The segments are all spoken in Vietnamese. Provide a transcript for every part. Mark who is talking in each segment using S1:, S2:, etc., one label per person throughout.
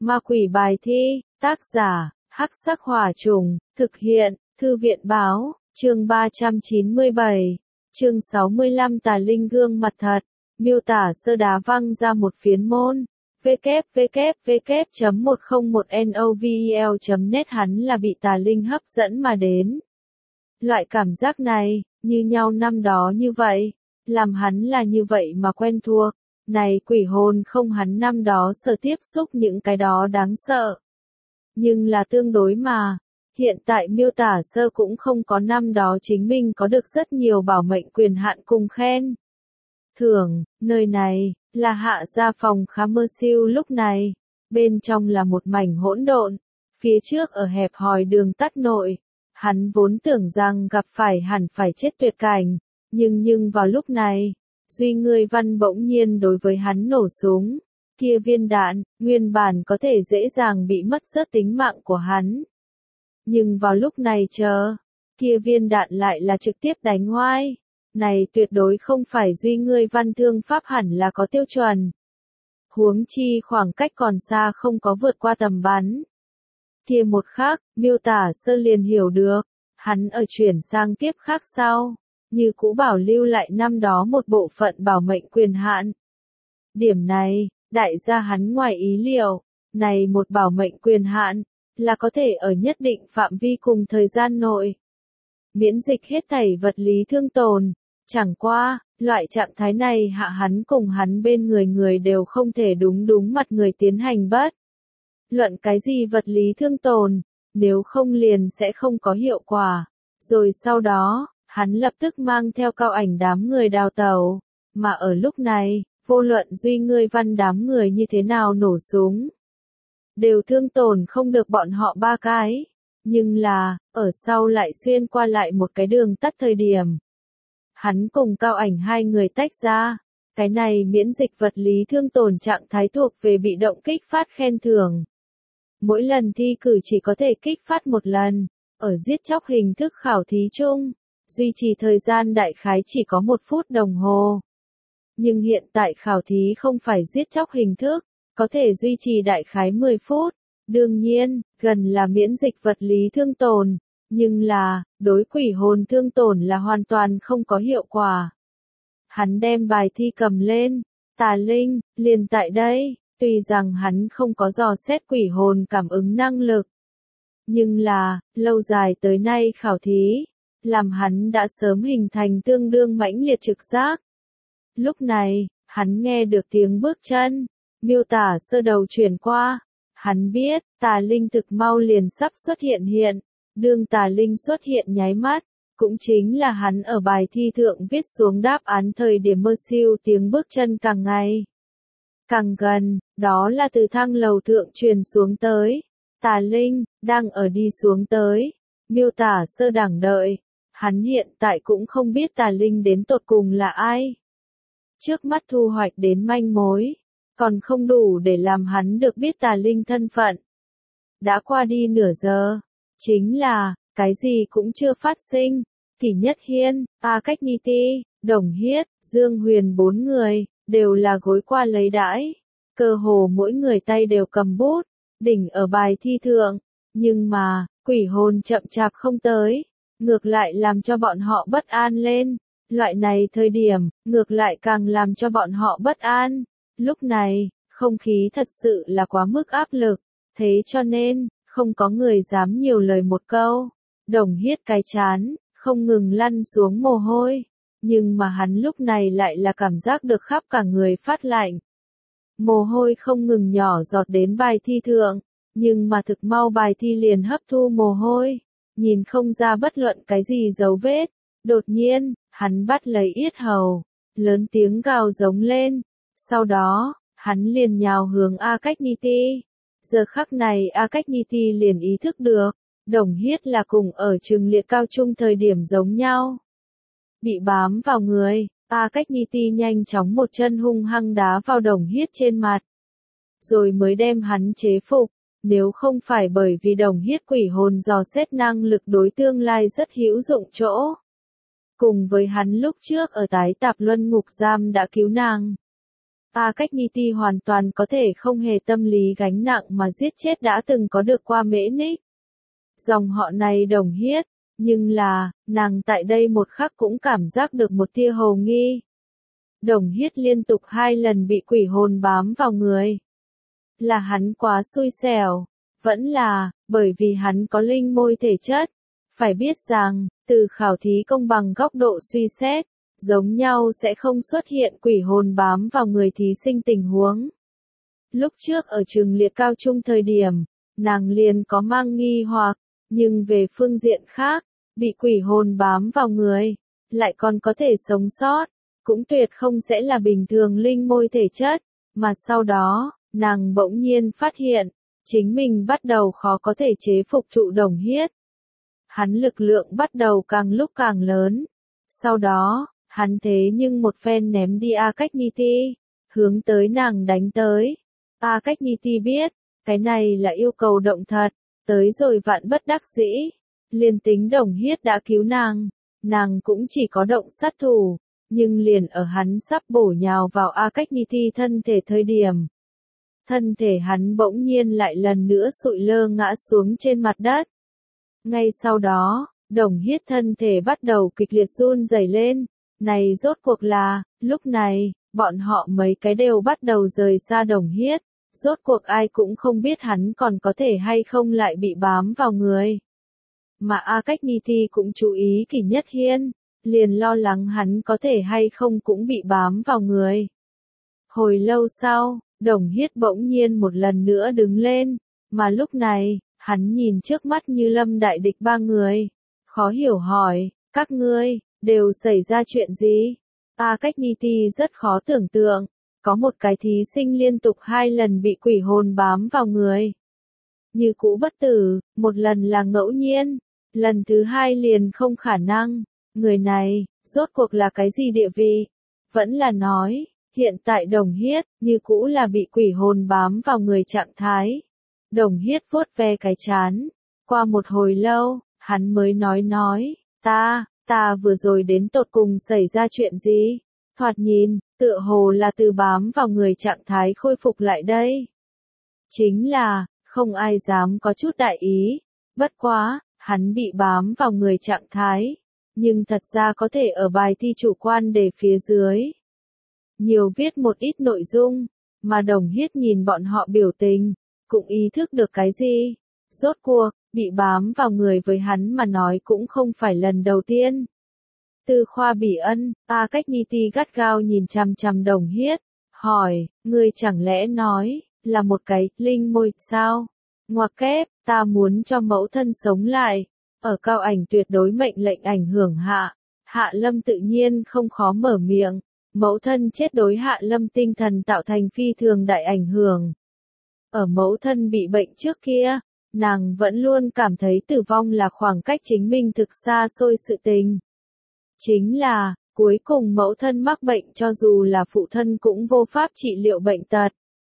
S1: Ma quỷ bài thi, tác giả, Hắc Sắc Hỏa Trùng, thực hiện, Thư viện Báo, chương 397, chương 65 Tà Linh gương mặt thật, miêu tả sơ đá văng ra một phiến môn. www.101novel.net Hắn là bị tà linh hấp dẫn mà đến. Loại cảm giác này, như nhau năm đó như vậy, làm hắn là như vậy mà quen thuộc. Này quỷ hồn không hắn năm đó sở tiếp xúc những cái đó đáng sợ. Nhưng là tương đối mà, hiện tại miêu tả sơ cũng không có năm đó chính mình có được rất nhiều bảo mệnh quyền hạn cùng khen. Thưởng, nơi này, là hạ gia phòng khá mơ siêu lúc này, bên trong là một mảnh hỗn độn, phía trước ở hẹp hòi đường tắt nội, hắn vốn tưởng rằng gặp phải hẳn phải chết tuyệt cảnh, nhưng vào lúc này, Duy Ngươi Văn bỗng nhiên đối với hắn nổ súng, kia viên đạn, nguyên bản có thể dễ dàng bị mất rớt tính mạng của hắn. Nhưng vào lúc này kia viên đạn lại là trực tiếp đánh hoai. Này tuyệt đối không phải Duy Ngươi Văn thương pháp hẳn là có tiêu chuẩn. Huống chi khoảng cách còn xa không có vượt qua tầm bắn. Kia một khắc, miêu tả sơ liền hiểu được, hắn ở chuyển sang kiếp khác sau, như cũ bảo lưu lại năm đó một bộ phận bảo mệnh quyền hạn. Điểm này, đại gia hắn ngoài ý liệu, này một bảo mệnh quyền hạn, là có thể ở nhất định phạm vi cùng thời gian nội. Miễn dịch hết thảy vật lý thương tổn. Chẳng qua, loại trạng thái này hạ hắn cùng hắn bên người đều không thể đúng mặt người tiến hành bất luận cái gì vật lý thương tổn, nếu không liền sẽ không có hiệu quả. Rồi sau đó, hắn lập tức mang theo cao ảnh đám người đào tẩu, mà ở lúc này, vô luận Duy Ngươi Văn đám người như thế nào nổ súng, đều thương tổn không được bọn họ ba cái, nhưng là, ở sau lại xuyên qua lại một cái đường tắt thời điểm. Hắn cùng cao ảnh hai người tách ra, cái này miễn dịch vật lý thương tổn trạng thái thuộc về bị động kích phát khen thưởng. Mỗi lần thi cử chỉ có thể kích phát một lần, ở giết chóc hình thức khảo thí chung, duy trì thời gian đại khái chỉ có 1 phút đồng hồ. Nhưng hiện tại khảo thí không phải giết chóc hình thức, có thể duy trì đại khái 10 phút. Đương nhiên, gần là miễn dịch vật lý thương tổn. Nhưng là, đối quỷ hồn thương tổn là hoàn toàn không có hiệu quả. Hắn đem bài thi cầm lên, tà linh, liền tại đây, tuy rằng hắn không có dò xét quỷ hồn cảm ứng năng lực. Nhưng là, lâu dài tới nay khảo thí, làm hắn đã sớm hình thành tương đương mãnh liệt trực giác. Lúc này, hắn nghe được tiếng bước chân, miêu tả sơ đầu chuyển qua. Hắn biết, tà linh thực mau liền sắp xuất hiện. Đương tà linh xuất hiện nháy mắt, cũng chính là hắn ở bài thi thượng viết xuống đáp án thời điểm mơ siêu tiếng bước chân càng ngày càng gần, đó là từ thang lầu thượng truyền xuống tới. Tà linh, đang ở đi xuống tới, miêu tả sơ đẳng đợi, hắn hiện tại cũng không biết tà linh đến tột cùng là ai. Trước mắt thu hoạch đến manh mối, còn không đủ để làm hắn được biết tà linh thân phận. Đã qua đi nửa giờ. Chính là, cái gì cũng chưa phát sinh. Kỷ Nhất Hiên, A Cách Ni Ti, Đồng Hiết, Dương Huyền 4 người, đều là gối qua lấy đãi. Cơ hồ mỗi người tay đều cầm bút, đỉnh ở bài thi thượng. Nhưng mà, quỷ hồn chậm chạp không tới. Ngược lại làm cho bọn họ bất an lên. Loại này thời điểm, ngược lại càng làm cho bọn họ bất an. Lúc này, không khí thật sự là quá mức áp lực. Thế cho nên, không có người dám nhiều lời một câu. Đồng Hiết cái chán, không ngừng lăn xuống mồ hôi. Nhưng mà hắn lúc này lại là cảm giác được khắp cả người phát lạnh. Mồ hôi không ngừng nhỏ giọt đến bài thi thượng. Nhưng mà thực mau bài thi liền hấp thu mồ hôi. Nhìn không ra bất luận cái gì dấu vết. Đột nhiên, hắn bắt lấy yết hầu. Lớn tiếng gào giống lên. Sau đó, hắn liền nhào hướng A Cách Ni Ti. Giờ khắc này A Cách Ni Ti liền ý thức được, Đồng Hiết là cùng ở trường liệt cao trung thời điểm giống nhau. Bị bám vào người, A Cách Ni Ti nhanh chóng một chân hung hăng đá vào Đồng Hiết trên mặt. Rồi mới đem hắn chế phục, nếu không phải bởi vì Đồng Hiết quỷ hồn dò xét năng lực đối tương lai rất hữu dụng chỗ. Cùng với hắn lúc trước ở tái tạp luân ngục giam đã cứu nàng. Acagniti hoàn toàn có thể không hề tâm lý gánh nặng mà giết chết đã từng có được qua Mễ Ních. Dòng họ này Đồng Hiết, nhưng là, nàng tại đây một khắc cũng cảm giác được một tia hồ nghi. Đồng Hiết liên tục 2 lần bị quỷ hồn bám vào người. Là hắn quá xui xẻo, vẫn là, bởi vì hắn có linh môi thể chất. Phải biết rằng, từ khảo thí công bằng góc độ suy xét, giống nhau sẽ không xuất hiện quỷ hồn bám vào người thí sinh tình huống. Lúc trước ở trường liệt cao trung thời điểm, nàng liền có mang nghi hoặc, nhưng về phương diện khác, bị quỷ hồn bám vào người, lại còn có thể sống sót, cũng tuyệt không sẽ là bình thường linh môi thể chất, mà sau đó, nàng bỗng nhiên phát hiện, chính mình bắt đầu khó có thể chế phục trụ Đồng Hiết. Hắn lực lượng bắt đầu càng lúc càng lớn. Sau đó, hắn thế nhưng một phen ném đi Acagniti, hướng tới nàng đánh tới. Acagniti biết, cái này là yêu cầu động thật, tới rồi vạn bất đắc dĩ. Liền tính Đồng Hiết đã cứu nàng cũng chỉ có động sát thủ, nhưng liền ở hắn sắp bổ nhào vào Acagniti thân thể thời điểm. Thân thể hắn bỗng nhiên lại lần nữa sụi lơ ngã xuống trên mặt đất. Ngay sau đó, Đồng Hiết thân thể bắt đầu kịch liệt run rẩy lên. Này rốt cuộc là, lúc này, bọn họ mấy cái đều bắt đầu rời xa Đồng Hiết. Rốt cuộc ai cũng không biết hắn còn có thể hay không lại bị bám vào người. Mà Acagniti cũng chú ý Kỷ Nhất Hiên, liền lo lắng hắn có thể hay không cũng bị bám vào người. Hồi lâu sau, Đồng Hiết bỗng nhiên một lần nữa đứng lên, mà lúc này, hắn nhìn trước mắt như lâm đại địch 3 người. Khó hiểu hỏi, các ngươi, đều xảy ra chuyện gì? Acagniti rất khó tưởng tượng, có một cái thí sinh liên tục 2 lần bị quỷ hồn bám vào người. Như cũ bất tử, một lần là ngẫu nhiên, lần thứ 2 liền không khả năng. Người này, rốt cuộc là cái gì địa vị? Vẫn là nói, hiện tại Đồng Hiết, như cũ là bị quỷ hồn bám vào người trạng thái. Đồng Hiết vuốt ve cái trán. Qua một hồi lâu, hắn mới nói, ta vừa rồi đến tột cùng xảy ra chuyện gì? Thoạt nhìn, tựa hồ là từ bám vào người trạng thái khôi phục lại đây. Chính là, không ai dám có chút đại ý. Bất quá, hắn bị bám vào người trạng thái. Nhưng thật ra có thể ở bài thi chủ quan để phía dưới. Nhiều viết một ít nội dung, mà Đồng Hiết nhìn bọn họ biểu tình, cũng ý thức được cái gì. Rốt cuộc, bị bám vào người với hắn mà nói cũng không phải lần đầu tiên. Tư Khoa Bỉ Ân, Acagniti gắt gao nhìn chằm chằm Đồng Hiết, hỏi, ngươi chẳng lẽ nói, là một cái linh môi sao? Ngoặc kép, ta muốn cho mẫu thân sống lại. Ở cao ảnh tuyệt đối mệnh lệnh ảnh hưởng hạ, Hạ Lâm tự nhiên không khó mở miệng. Mẫu thân chết đối Hạ Lâm tinh thần tạo thành phi thường đại ảnh hưởng. Ở mẫu thân bị bệnh trước kia, nàng vẫn luôn cảm thấy tử vong là khoảng cách chính mình thực xa xôi sự tình. Chính là, cuối cùng mẫu thân mắc bệnh cho dù là phụ thân cũng vô pháp trị liệu bệnh tật.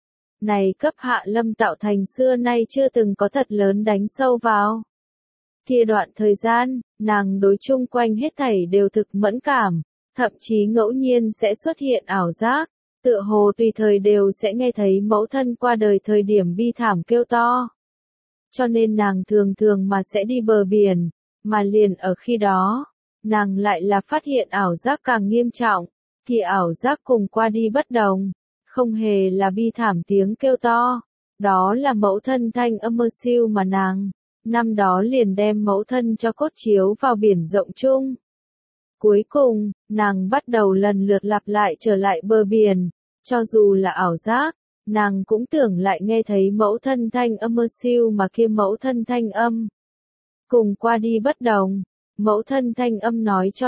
S1: Này cấp Hạ Lâm tạo thành xưa nay chưa từng có thật lớn đánh sâu vào. Kia đoạn thời gian, nàng đối chung quanh hết thảy đều thực mẫn cảm, thậm chí ngẫu nhiên sẽ xuất hiện ảo giác, tựa hồ tùy thời đều sẽ nghe thấy mẫu thân qua đời thời điểm bi thảm kêu to. Cho nên nàng thường thường mà sẽ đi bờ biển, mà liền ở khi đó, nàng lại là phát hiện ảo giác càng nghiêm trọng, thì ảo giác cùng qua đi bất đồng, không hề là bi thảm tiếng kêu to, đó là mẫu thân thanh âm mơ siêu mà nàng, năm đó liền đem mẫu thân cho cốt chiếu vào biển rộng chung. Cuối cùng, nàng bắt đầu lần lượt lặp lại trở lại bờ biển, cho dù là ảo giác, nàng cũng tưởng lại nghe thấy mẫu thân thanh âm mơ siêu mà kia mẫu thân thanh âm. Cùng qua đi bất đồng, mẫu thân thanh âm nói cho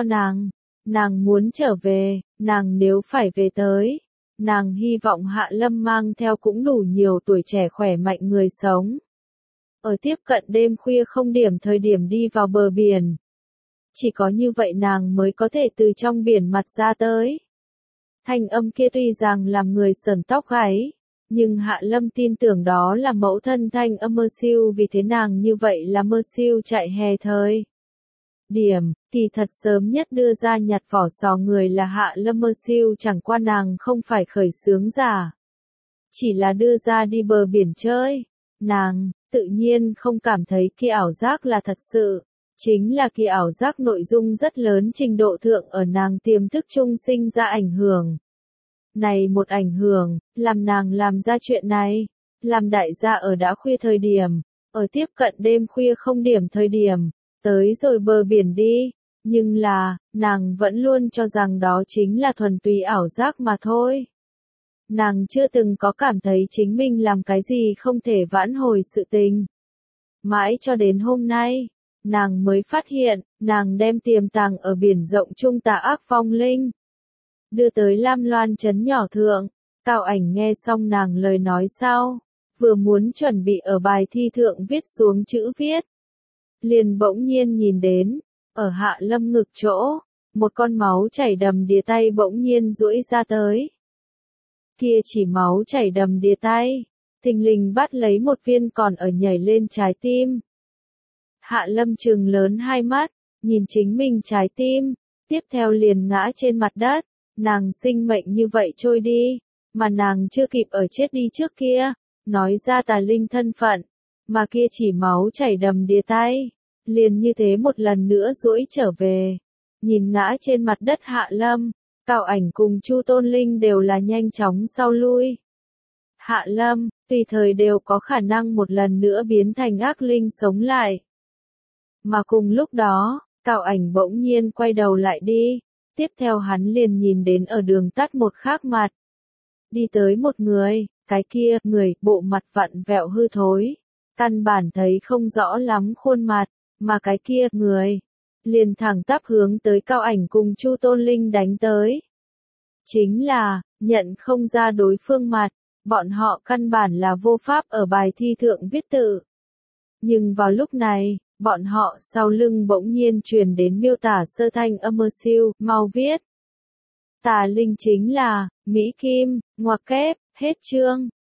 S1: nàng muốn trở về, nàng nếu phải về tới, nàng hy vọng Hạ Lâm mang theo cũng đủ nhiều tuổi trẻ khỏe mạnh người sống. Ở tiếp cận đêm khuya không điểm thời điểm đi vào bờ biển. Chỉ có như vậy nàng mới có thể từ trong biển mặt ra tới. Thanh âm kia tuy rằng làm người sởn tóc gáy, nhưng Hạ Lâm tin tưởng đó là mẫu thân thanh âm mơ siêu vì thế nàng như vậy là mơ siêu chạy hè thời. điểm, kỳ thật sớm nhất đưa ra nhặt vỏ sò người là Hạ Lâm Mơ Siêu, chẳng qua nàng không phải khởi xướng giả. Chỉ là đưa ra đi bờ biển chơi. Nàng, tự nhiên không cảm thấy kia ảo giác là thật sự. Chính là kia ảo giác nội dung rất lớn trình độ thượng ở nàng tiềm thức chung sinh ra ảnh hưởng. Này một ảnh hưởng, làm nàng làm ra chuyện này. Làm đại gia ở đã khuya thời điểm, ở tiếp cận đêm khuya không điểm thời điểm, tới rồi bờ biển đi. Nhưng là, nàng vẫn luôn cho rằng đó chính là thuần túy ảo giác mà thôi. Nàng chưa từng có cảm thấy chính mình làm cái gì không thể vãn hồi sự tình. Mãi cho đến hôm nay, nàng mới phát hiện, nàng đem tiềm tàng ở biển rộng trung tà ác vong linh. Đưa tới Lam Loan trấn nhỏ thượng, Cao Ảnh nghe xong nàng lời nói sau, vừa muốn chuẩn bị ở bài thi thượng viết xuống chữ viết. Liền bỗng nhiên nhìn đến, ở Hạ Lâm ngực chỗ, một con máu chảy đầm đìa tay bỗng nhiên duỗi ra tới. Kia chỉ máu chảy đầm đìa tay, thình lình bắt lấy một viên còn ở nhảy lên trái tim. Hạ Lâm trừng lớn hai mắt, nhìn chính mình trái tim, tiếp theo liền ngã trên mặt đất, nàng sinh mệnh như vậy trôi đi, mà nàng chưa kịp ở chết đi trước kia, nói ra tà linh thân phận, mà kia chỉ máu chảy đầm đìa tay, liền như thế một lần nữa duỗi trở về, nhìn ngã trên mặt đất Hạ Lâm. Cao Ảnh cùng Chu Tôn Linh đều là nhanh chóng sau lui. Hạ Lâm, tùy thời đều có khả năng một lần nữa biến thành ác linh sống lại. Mà cùng lúc đó, Cao Ảnh bỗng nhiên quay đầu lại đi, tiếp theo hắn liền nhìn đến ở đường tắt một khác mặt. Đi tới một người, cái kia, người, bộ mặt vặn vẹo hư thối. Căn bản thấy không rõ lắm khuôn mặt, mà cái kia, người. Liền thẳng tắp hướng tới Cao Ảnh cùng Chu Tôn Linh đánh tới. Chính là, nhận không ra đối phương mặt, bọn họ căn bản là vô pháp ở bài thi thượng viết tự. Nhưng vào lúc này, bọn họ sau lưng bỗng nhiên truyền đến miêu tả sơ thanh âm mơ siêu, mau viết. Tà linh chính là, Mỹ Kim, ngoặc kép, hết chương.